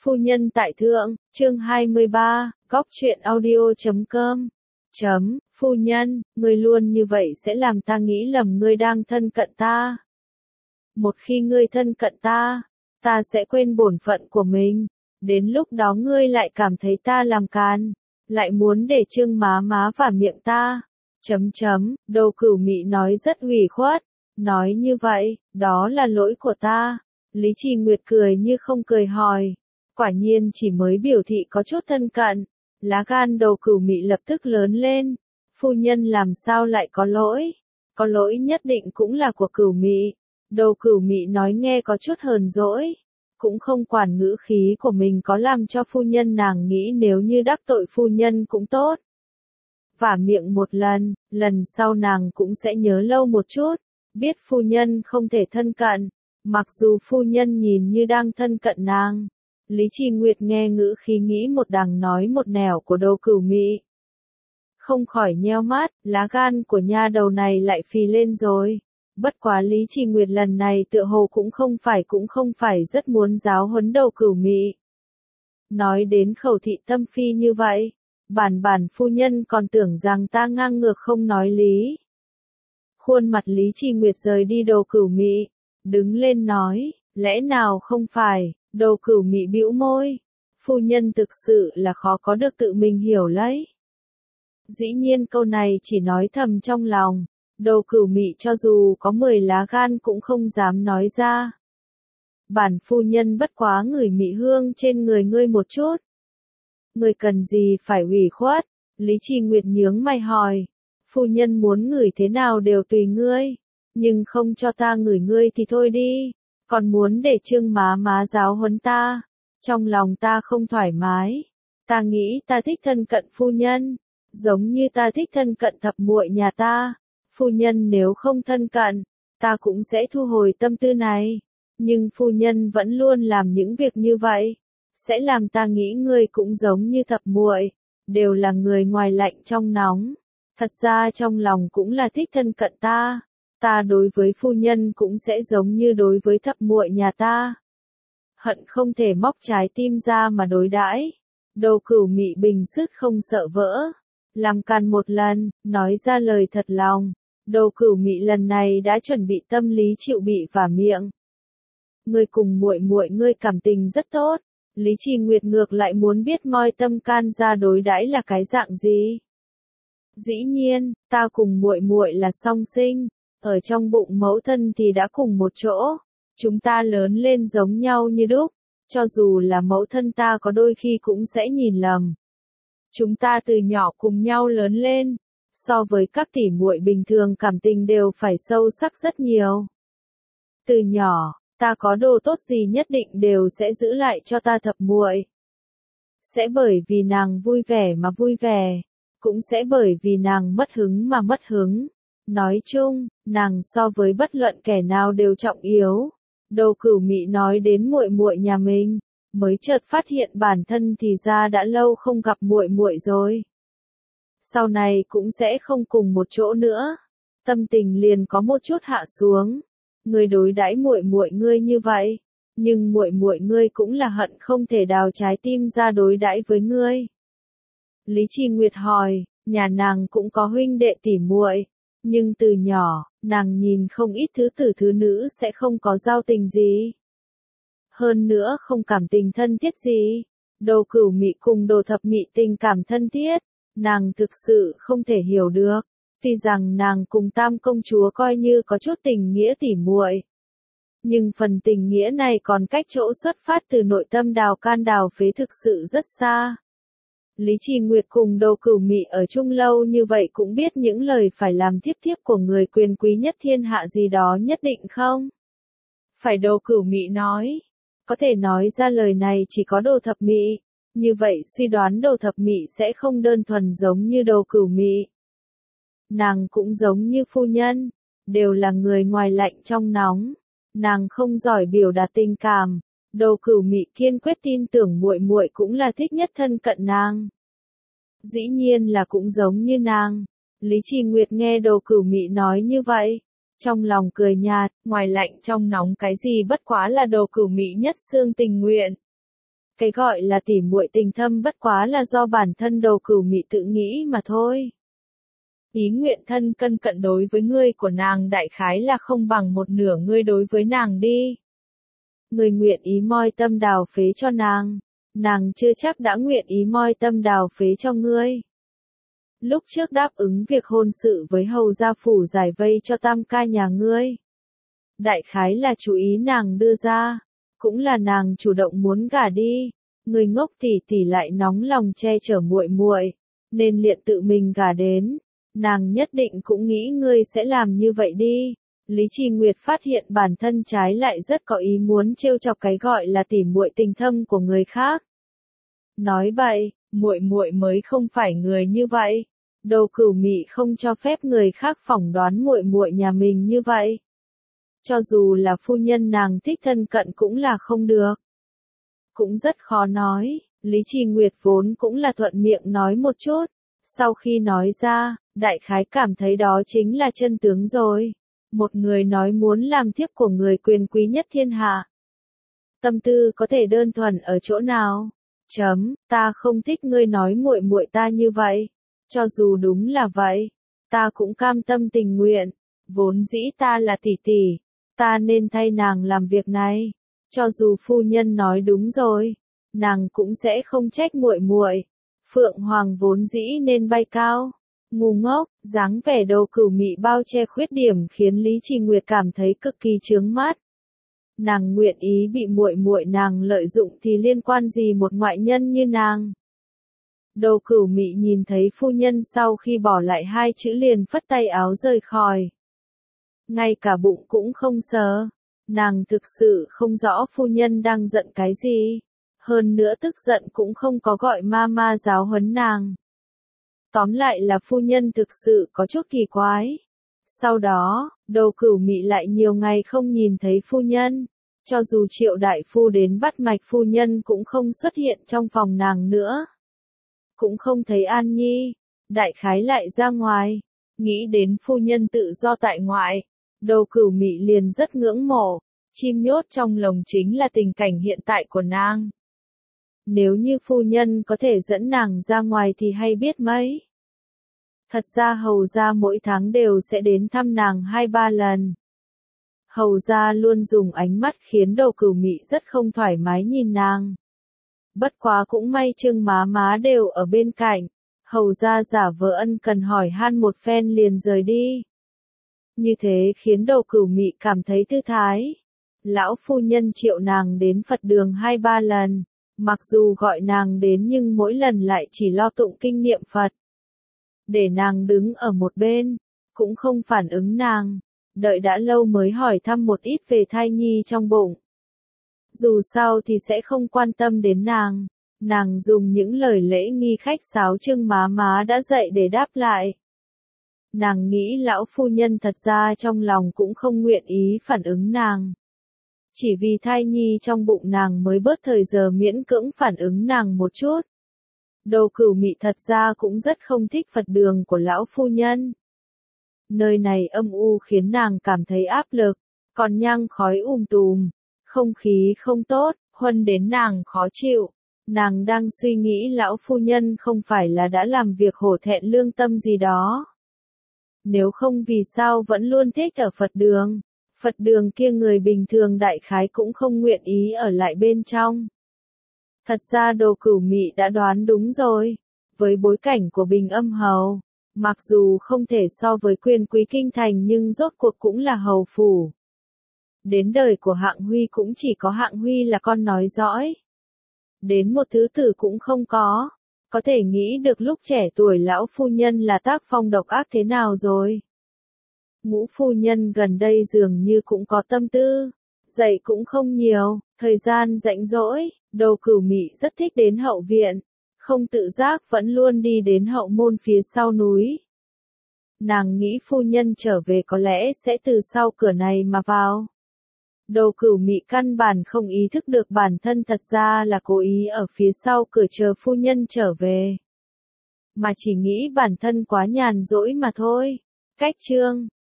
Phu nhân tại thượng, chương 23, góc truyện audio.com. Phu nhân, ngươi luôn như vậy sẽ làm ta nghĩ lầm ngươi đang thân cận ta. Một khi ngươi thân cận ta, ta sẽ quên bổn phận của mình. Đến lúc đó ngươi lại cảm thấy ta làm càn, lại muốn để trương má vào miệng ta. Đầu Cửu Mị nói rất ủy khuất, nói như vậy, đó là lỗi của ta. Lý Trì Nguyệt cười như không cười hỏi, quả nhiên chỉ mới biểu thị có chút thân cận, lá gan Đầu Cửu Mị lập tức lớn lên. Phu nhân làm sao lại có lỗi? Có lỗi nhất định cũng là của Cửu Mị. Đầu Cửu Mị nói nghe có chút hờn dỗi, cũng không quản ngữ khí của mình có làm cho phu nhân nàng nghĩ nếu như đắc tội phu nhân cũng tốt. Vả miệng một lần sau nàng cũng sẽ nhớ lâu một chút, biết phu nhân không thể thân cận, mặc dù phu nhân nhìn như đang thân cận nàng. Lý Trì Nguyệt nghe ngữ khí nghĩ một đằng nói một nẻo của Đầu Cửu Mị, không khỏi nheo mắt, lá gan của nha đầu này lại phì lên rồi. Bất quá Lý Trì Nguyệt lần này tựa hồ cũng không phải rất muốn giáo huấn Đầu Cửu Mị. Nói đến khẩu thị tâm phi như vậy, bản phu nhân còn tưởng rằng ta ngang ngược không nói lý. Khuôn mặt Lý Trì Nguyệt rời đi Đầu Cửu Mị, đứng lên nói, lẽ nào không phải? Đầu Cửu Mị bĩu môi, phu nhân thực sự là khó có được tự mình hiểu lấy. Dĩ nhiên câu này chỉ nói thầm trong lòng, Đầu Cửu Mị cho dù có 10 lá gan cũng không dám nói ra. Bản phu nhân bất quá ngửi mị hương trên người ngươi một chút. Ngươi cần gì phải ủy khuất? Lý Trì Nguyệt nhướng mày hỏi, phu nhân muốn ngửi thế nào đều tùy ngươi, nhưng không cho ta ngửi ngươi thì thôi đi, còn muốn để trương má giáo huấn ta, trong lòng ta không thoải mái. Ta nghĩ ta thích thân cận phu nhân, giống như ta thích thân cận thập muội nhà ta. Phu nhân nếu không thân cận, ta cũng sẽ thu hồi tâm tư này, nhưng phu nhân vẫn luôn làm những việc như vậy, sẽ làm ta nghĩ ngươi cũng giống như thập muội, đều là người ngoài lạnh trong nóng. Thật ra trong lòng cũng là thích thân cận ta, ta đối với phu nhân cũng sẽ giống như đối với thập muội nhà ta. Hận không thể móc trái tim ra mà đối đãi. Đầu Cửu Mị bình sức không sợ vỡ, làm càn một lần, nói ra lời thật lòng. Đầu Cửu Mị lần này đã chuẩn bị tâm lý chịu bị vả miệng. Ngươi cùng muội ngươi cảm tình rất tốt. Lý Trì Nguyệt ngược lại muốn biết moi tâm can ra đối đãi là cái dạng gì. Dĩ nhiên, ta cùng muội là song sinh, ở trong bụng mẫu thân thì đã cùng một chỗ, chúng ta lớn lên giống nhau như đúc, cho dù là mẫu thân ta có đôi khi cũng sẽ nhìn lầm. Chúng ta từ nhỏ cùng nhau lớn lên, so với các tỷ muội bình thường cảm tình đều phải sâu sắc rất nhiều. Từ nhỏ, ta có đồ tốt gì nhất định đều sẽ giữ lại cho ta thập muội. Sẽ bởi vì nàng vui vẻ mà vui vẻ, cũng sẽ bởi vì nàng mất hứng mà mất hứng. Nói chung, nàng so với bất luận kẻ nào đều trọng yếu. Đầu Cửu Mị nói đến muội nhà mình, mới chợt phát hiện bản thân thì ra đã lâu không gặp muội rồi. Sau này cũng sẽ không cùng một chỗ nữa. Tâm tình liền có một chút hạ xuống. Ngươi đối đãi muội ngươi như vậy, nhưng muội ngươi cũng là hận không thể đào trái tim ra đối đãi với ngươi. Lý Trì Nguyệt hỏi, nhà nàng cũng có huynh đệ tỷ muội, nhưng từ nhỏ, nàng nhìn không ít thứ nữ sẽ không có giao tình gì. Hơn nữa không cảm tình thân thiết gì. Đầu Cửu Mị cùng Đồ Thập Mị tình cảm thân thiết, nàng thực sự không thể hiểu được. Tuy rằng nàng cùng Tam công chúa coi như có chút tình nghĩa tỉ muội, nhưng phần tình nghĩa này còn cách chỗ xuất phát từ nội tâm đào can đào phế thực sự rất xa. Lý Trì Nguyệt cùng Đầu Cửu Mị ở chung lâu như vậy cũng biết những lời phải làm thiếp của người quyền quý nhất thiên hạ gì đó nhất định không? Phải Đầu Cửu Mị nói. Có thể nói ra lời này chỉ có Đồ Thập Mị, như vậy suy đoán Đồ Thập Mị sẽ không đơn thuần giống như Đầu Cửu Mị. Nàng cũng giống như phu nhân, đều là người ngoài lạnh trong nóng, nàng không giỏi biểu đạt tình cảm. Đầu Cửu Mị kiên quyết tin tưởng muội cũng là thích nhất thân cận nàng. Dĩ nhiên là cũng giống như nàng. Lý Trì Nguyệt nghe Đầu Cửu Mị nói như vậy, trong lòng cười nhạt, ngoài lạnh trong nóng cái gì bất quá là Đầu Cửu Mị nhất xương tình nguyện. Cái gọi là tỉ muội tình thâm bất quá là do bản thân Đầu Cửu Mị tự nghĩ mà thôi. Ý nguyện thân cân cận đối với ngươi của nàng đại khái là không bằng một nửa ngươi đối với nàng đi. Ngươi nguyện ý moi tâm đào phế cho nàng chưa chắc đã nguyện ý moi tâm đào phế cho ngươi. Lúc trước đáp ứng việc hôn sự với hầu gia phủ giải vây cho tam ca nhà ngươi. Đại khái là chú ý nàng đưa ra, cũng là nàng chủ động muốn gả đi. Người ngốc tỷ tỷ lại nóng lòng che chở muội muội, nên liền tự mình gả đến. Nàng nhất định cũng nghĩ ngươi sẽ làm như vậy đi. Lý Trì Nguyệt phát hiện bản thân trái lại rất có ý muốn trêu chọc cái gọi là tỉ muội tình thâm của người khác. Nói bậy, muội muội mới không phải người như vậy. Đầu Cửu Mị không cho phép người khác phỏng đoán muội muội nhà mình như vậy. Cho dù là phu nhân nàng thích thân cận cũng là không được. Cũng rất khó nói, Lý Trì Nguyệt vốn cũng là thuận miệng nói một chút. Sau khi nói ra, đại khái cảm thấy đó chính là chân tướng rồi. Một người nói muốn làm thiếp của người quyền quý nhất thiên hạ. Tâm tư có thể đơn thuần ở chỗ nào? Ta không thích ngươi nói muội muội ta như vậy. Cho dù đúng là vậy, ta cũng cam tâm tình nguyện. Vốn dĩ ta là tỷ tỷ, ta nên thay nàng làm việc này. Cho dù phu nhân nói đúng rồi, nàng cũng sẽ không trách muội muội. Phượng Hoàng vốn dĩ nên bay cao. Ngu ngốc, dáng vẻ Đầu Cửu Mị bao che khuyết điểm khiến Lý Trì Nguyệt cảm thấy cực kỳ chướng mắt. Nàng nguyện ý bị muội muội nàng lợi dụng thì liên quan gì một ngoại nhân như nàng. Đầu Cửu Mị nhìn thấy phu nhân sau khi bỏ lại hai chữ liền phất tay áo rời khỏi. Ngay cả bụng cũng không sờ. Nàng thực sự không rõ phu nhân đang giận cái gì. Hơn nữa tức giận cũng không có gọi ma giáo huấn nàng. Tóm lại là phu nhân thực sự có chút kỳ quái. Sau đó, Đầu Cửu Mị lại nhiều ngày không nhìn thấy phu nhân. Cho dù Triệu đại phu đến bắt mạch phu nhân cũng không xuất hiện trong phòng nàng nữa. Cũng không thấy An Nhi. Đại khái lại ra ngoài. Nghĩ đến phu nhân tự do tại ngoại. Đầu Cửu Mị liền rất ngưỡng mộ. Chim nhốt trong lồng chính là tình cảnh hiện tại của nàng. Nếu như phu nhân có thể dẫn nàng ra ngoài thì hay biết mấy. Thật ra hầu gia mỗi tháng đều sẽ đến thăm nàng 2-3 lần. Hầu gia luôn dùng ánh mắt khiến Đầu Cửu Mị rất không thoải mái nhìn nàng. Bất quá cũng may Trương má đều ở bên cạnh. Hầu gia giả vờ ân cần hỏi han một phen liền rời đi. Như thế khiến Đầu Cửu Mị cảm thấy thư thái. Lão phu nhân triệu nàng đến Phật đường 2-3 lần. Mặc dù gọi nàng đến nhưng mỗi lần lại chỉ lo tụng kinh niệm Phật. Để nàng đứng ở một bên, cũng không phản ứng nàng. Đợi đã lâu mới hỏi thăm một ít về thai nhi trong bụng. Dù sao thì sẽ không quan tâm đến nàng. Nàng dùng những lời lễ nghi khách sáo Trương má đã dạy để đáp lại. Nàng nghĩ lão phu nhân thật ra trong lòng cũng không nguyện ý phản ứng nàng. Chỉ vì thai nhi trong bụng nàng mới bớt thời giờ miễn cưỡng phản ứng nàng một chút. Đầu Cửu Mị thật ra cũng rất không thích Phật đường của lão phu nhân. Nơi này âm u khiến nàng cảm thấy áp lực, còn nhang khói tùm, không khí không tốt, huân đến nàng khó chịu. Nàng đang suy nghĩ lão phu nhân không phải là đã làm việc hổ thẹn lương tâm gì đó. Nếu không vì sao vẫn luôn thích ở Phật đường. Phật đường kia người bình thường đại khái cũng không nguyện ý ở lại bên trong. Thật ra Đầu Cửu Mị đã đoán đúng rồi. Với bối cảnh của Bình Âm Hầu, mặc dù không thể so với quyền quý kinh thành nhưng rốt cuộc cũng là hầu phủ. Đến đời của Hạng Huy cũng chỉ có Hạng Huy là con nói dõi. Đến một thứ tử cũng không có. Có thể nghĩ được lúc trẻ tuổi lão phu nhân là tác phong độc ác thế nào rồi. Ngũ phu nhân gần đây dường như cũng có tâm tư. Dạy cũng không nhiều, thời gian rảnh rỗi, Đầu Cửu Mị rất thích đến hậu viện. Không tự giác vẫn luôn đi đến hậu môn phía sau núi. Nàng nghĩ phu nhân trở về có lẽ sẽ từ sau cửa này mà vào. Đầu Cửu Mị căn bản không ý thức được bản thân thật ra là cố ý ở phía sau cửa chờ phu nhân trở về. Mà chỉ nghĩ bản thân quá nhàn rỗi mà thôi. Cách chương